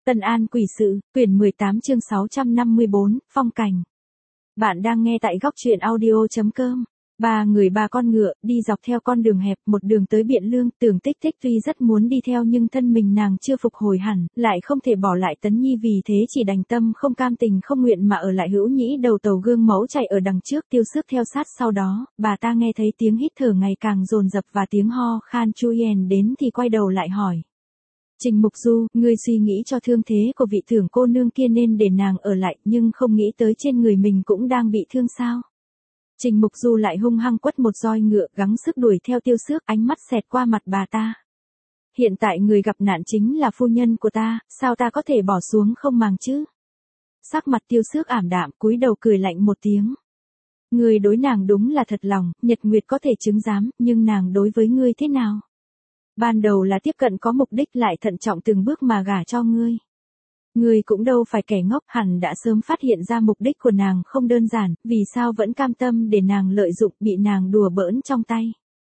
Tân An Quỷ Sự, quyển 18 chương 654, phong cảnh. Bạn đang nghe tại góc truyện audio.com. Ba người ba con ngựa, đi dọc theo con đường hẹp, một đường tới Biện Lương. Tưởng Tích Tích tuy rất muốn đi theo nhưng thân mình nàng chưa phục hồi hẳn, lại không thể bỏ lại Tấn Nhi, vì thế chỉ đành tâm không cam tình không nguyện mà ở lại. Hữu Nhĩ đầu tàu gương mẫu chạy ở đằng trước, Tiêu Xước theo sát sau đó. Bà ta nghe thấy tiếng hít thở ngày càng dồn dập và tiếng ho khan Chu Yen đến thì quay đầu lại hỏi. Trình Mục Du, ngươi suy nghĩ cho thương thế của vị thưởng cô nương kia nên để nàng ở lại, nhưng không nghĩ tới trên người mình cũng đang bị thương sao? Trình Mục Du lại hung hăng quất một roi ngựa, gắng sức đuổi theo Tiêu Xước, ánh mắt xẹt qua mặt bà ta. Hiện tại người gặp nạn chính là phu nhân của ta, sao ta có thể bỏ xuống không màng chứ? Sắc mặt Tiêu Xước ảm đạm, cúi đầu cười lạnh một tiếng. Ngươi đối nàng đúng là thật lòng, Nhật Nguyệt có thể chứng giám, nhưng nàng đối với ngươi thế nào? Ban đầu là tiếp cận có mục đích, lại thận trọng từng bước mà gả cho ngươi. Ngươi cũng đâu phải kẻ ngốc, hẳn đã sớm phát hiện ra mục đích của nàng không đơn giản, vì sao vẫn cam tâm để nàng lợi dụng, bị nàng đùa bỡn trong tay.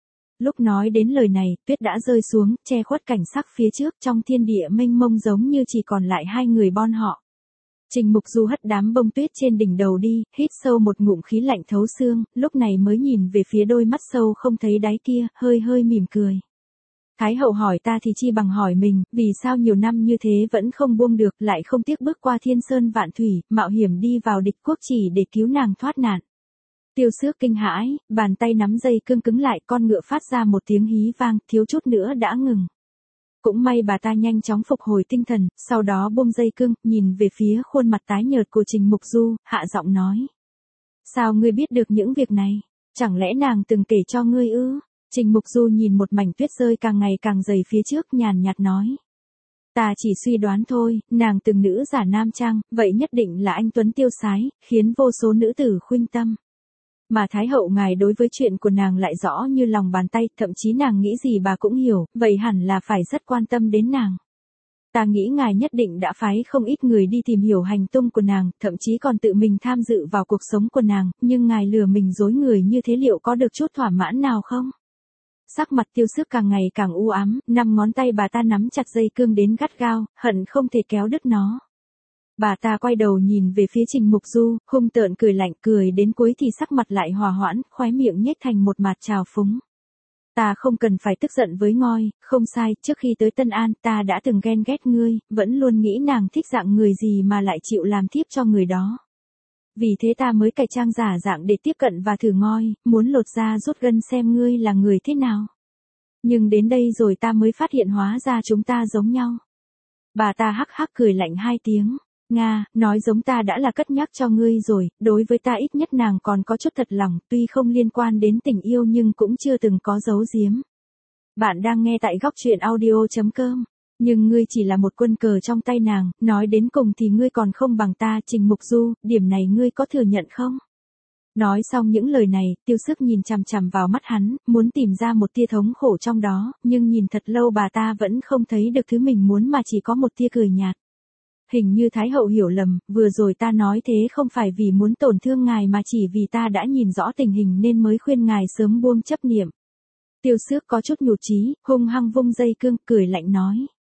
Lúc nói đến lời này, tuyết đã rơi xuống, che khuất cảnh sắc phía trước, trong thiên địa mênh mông giống như chỉ còn lại hai người bọn họ. Trình Mục Du hất đám bông tuyết trên đỉnh đầu đi, hít sâu một ngụm khí lạnh thấu xương, lúc này mới nhìn về phía đôi mắt sâu không thấy đáy kia, hơi hơi mỉm cười. Thái hậu hỏi ta thì chi bằng hỏi mình, vì sao nhiều năm như thế vẫn không buông được, lại không tiếc bước qua thiên sơn vạn thủy, mạo hiểm đi vào địch quốc chỉ để cứu nàng thoát nạn. Tiêu Xước kinh hãi, bàn tay nắm dây cương cứng lại, con ngựa phát ra một tiếng hí vang, thiếu chút nữa đã ngừng. Cũng may bà ta nhanh chóng phục hồi tinh thần, sau đó buông dây cương, nhìn về phía khuôn mặt tái nhợt của Trình Mục Du, hạ giọng nói. Sao ngươi biết được những việc này? Chẳng lẽ nàng từng kể cho ngươi ư? Trình Mục Du nhìn một mảnh tuyết rơi càng ngày càng dày phía trước, nhàn nhạt nói. Ta chỉ suy đoán thôi, nàng từng nữ giả nam trang, vậy nhất định là anh tuấn tiêu sái, khiến vô số nữ tử khuynh tâm. Mà Thái hậu ngài đối với chuyện của nàng lại rõ như lòng bàn tay, thậm chí nàng nghĩ gì bà cũng hiểu, vậy hẳn là phải rất quan tâm đến nàng. Ta nghĩ ngài nhất định đã phái không ít người đi tìm hiểu hành tung của nàng, thậm chí còn tự mình tham dự vào cuộc sống của nàng, nhưng ngài lừa mình dối người như thế liệu có được chút thỏa mãn nào không? Sắc mặt Tiêu Xước càng ngày càng u ám, 5 ngón tay bà ta nắm chặt dây cương đến gắt gao, hận không thể kéo đứt nó. Bà ta quay đầu nhìn về phía Trình Mục Du, hung tợn cười lạnh, cười đến cuối thì sắc mặt lại hòa hoãn, khóe miệng nhếch thành một mặt trào phúng. Ta không cần phải tức giận với ngôi, không sai, trước khi tới Tân An, ta đã từng ghen ghét ngươi, vẫn luôn nghĩ nàng thích dạng người gì mà lại chịu làm thiếp cho người đó. Vì thế ta mới cải trang giả dạng để tiếp cận và thử ngôi, muốn lột da rút gân xem ngươi là người thế nào. Nhưng đến đây rồi ta mới phát hiện hóa ra chúng ta giống nhau. Bà ta hắc hắc cười lạnh 2 tiếng. Nga, nói giống ta đã là cất nhắc cho ngươi rồi, đối với ta ít nhất nàng còn có chút thật lòng, tuy không liên quan đến tình yêu nhưng cũng chưa từng có giấu giếm. Bạn đang nghe tại góc truyện audio.com. Nhưng ngươi chỉ là một quân cờ trong tay nàng, nói đến cùng thì ngươi còn không bằng ta, Trình Mục Du, điểm này ngươi có thừa nhận không? Nói xong những lời này, Tiêu Xước nhìn chằm chằm vào mắt hắn, muốn tìm ra một tia thống khổ trong đó, nhưng nhìn thật lâu bà ta vẫn không thấy được thứ mình muốn mà chỉ có một tia cười nhạt. Hình như Thái hậu hiểu lầm, vừa rồi ta nói thế không phải vì muốn tổn thương ngài mà chỉ vì ta đã nhìn rõ tình hình nên mới khuyên ngài sớm buông chấp niệm. Tiêu Xước có chút nhụt chí, hung hăng vung dây cương, cười lạnh nói.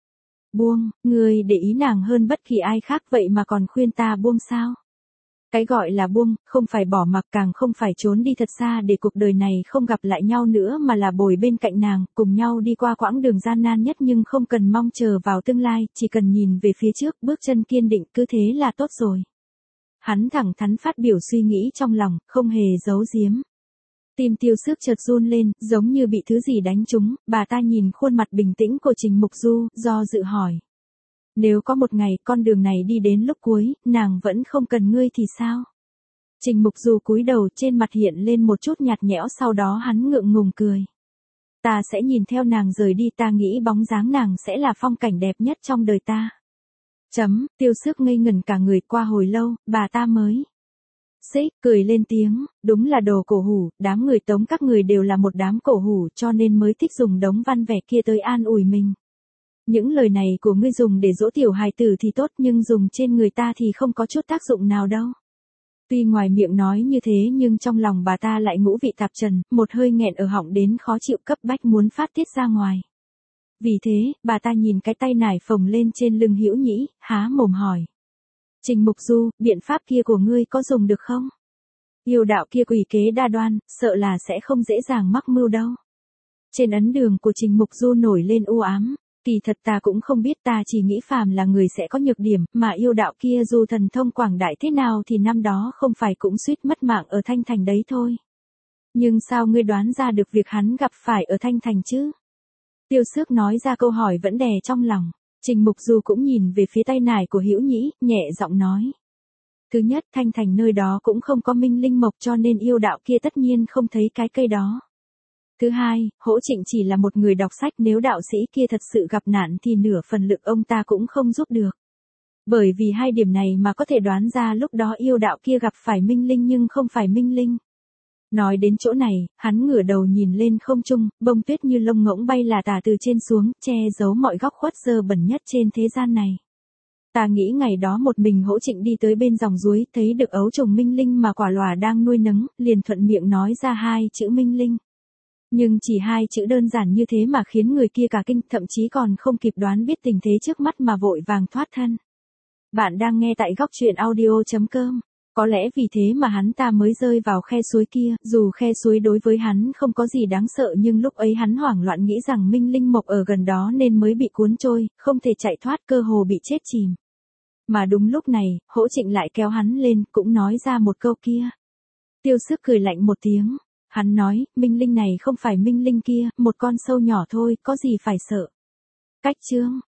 Buông, ngươi để ý nàng hơn bất kỳ ai khác vậy mà còn khuyên ta buông sao? Cái gọi là buông, không phải bỏ mặc, càng không phải trốn đi thật xa để cuộc đời này không gặp lại nhau nữa mà là bồi bên cạnh nàng, cùng nhau đi qua quãng đường gian nan nhất nhưng không cần mong chờ vào tương lai, chỉ cần nhìn về phía trước, bước chân kiên định, cứ thế là tốt rồi. Hắn thẳng thắn phát biểu suy nghĩ trong lòng, không hề giấu giếm. Tim Tiêu Xước chợt run lên, giống như bị thứ gì đánh trúng, bà ta nhìn khuôn mặt bình tĩnh của Trình Mục Du, do dự hỏi. Nếu có một ngày con đường này đi đến lúc cuối, nàng vẫn không cần ngươi thì sao? Trình Mục Du cúi đầu, trên mặt hiện lên một chút nhạt nhẽo, sau đó hắn ngượng ngùng cười. Ta sẽ nhìn theo nàng rời đi, ta nghĩ bóng dáng nàng sẽ là phong cảnh đẹp nhất trong đời ta. Tiêu Xước ngây ngẩn cả người, qua hồi lâu, bà ta mới xích cười lên tiếng, đúng là đồ cổ hủ, đám người Tống các người đều là một đám cổ hủ cho nên mới thích dùng đống văn vẻ kia tới an ủi mình. Những lời này của ngươi dùng để dỗ tiểu hài tử thì tốt nhưng dùng trên người ta thì không có chút tác dụng nào đâu. Tuy ngoài miệng nói như thế nhưng trong lòng bà ta lại ngũ vị tạp trần, một hơi nghẹn ở họng đến khó chịu, cấp bách muốn phát tiết ra ngoài. Vì thế, bà ta nhìn cái tay nải phồng lên trên lưng Hữu Nhĩ, há mồm hỏi. Trình Mục Du, biện pháp kia của ngươi có dùng được không? Yêu đạo kia quỷ kế đa đoan, sợ là sẽ không dễ dàng mắc mưu đâu. Trên ấn đường của Trình Mục Du nổi lên u ám. Kỳ thật ta cũng không biết, ta chỉ nghĩ phàm là người sẽ có nhược điểm, mà yêu đạo kia dù thần thông quảng đại thế nào thì năm đó không phải cũng suýt mất mạng ở Thanh Thành đấy thôi. Nhưng sao ngươi đoán ra được việc hắn gặp phải ở Thanh Thành chứ? Tiêu Xước nói ra câu hỏi vẫn đè trong lòng. Trình Mục Du cũng nhìn về phía tay nải của Hữu Nhĩ, nhẹ giọng nói. Thứ nhất, Thanh Thành nơi đó cũng không có minh linh mộc cho nên yêu đạo kia tất nhiên không thấy cái cây đó. Thứ hai, Hỗ Trịnh chỉ là một người đọc sách, nếu đạo sĩ kia thật sự gặp nạn thì nửa phần lực ông ta cũng không giúp được. Bởi vì hai điểm này mà có thể đoán ra lúc đó yêu đạo kia gặp phải minh linh nhưng không phải minh linh. Nói đến chỗ này, hắn ngửa đầu nhìn lên không trung, bông tuyết như lông ngỗng bay là tả từ trên xuống, che giấu mọi góc khuất dơ bẩn nhất trên thế gian này. Ta nghĩ ngày đó một mình Hỗ Trịnh đi tới bên dòng suối, thấy được ấu trùng minh linh mà quả lòa đang nuôi nấng, liền thuận miệng nói ra hai chữ minh linh. Nhưng chỉ hai chữ đơn giản như thế mà khiến người kia cả kinh, thậm chí còn không kịp đoán biết tình thế trước mắt mà vội vàng thoát thân. Bạn đang nghe tại góc truyện audio.com. Có lẽ vì thế mà hắn ta mới rơi vào khe suối kia, dù khe suối đối với hắn không có gì đáng sợ nhưng lúc ấy hắn hoảng loạn nghĩ rằng minh linh mộc ở gần đó nên mới bị cuốn trôi, không thể chạy thoát, cơ hồ bị chết chìm. Mà đúng lúc này, Hỗ Trịnh lại kéo hắn lên, cũng nói ra một câu kia. Tiêu Xước cười lạnh một tiếng. Hắn nói, minh linh này không phải minh linh kia, một con sâu nhỏ thôi, có gì phải sợ. Cách chương.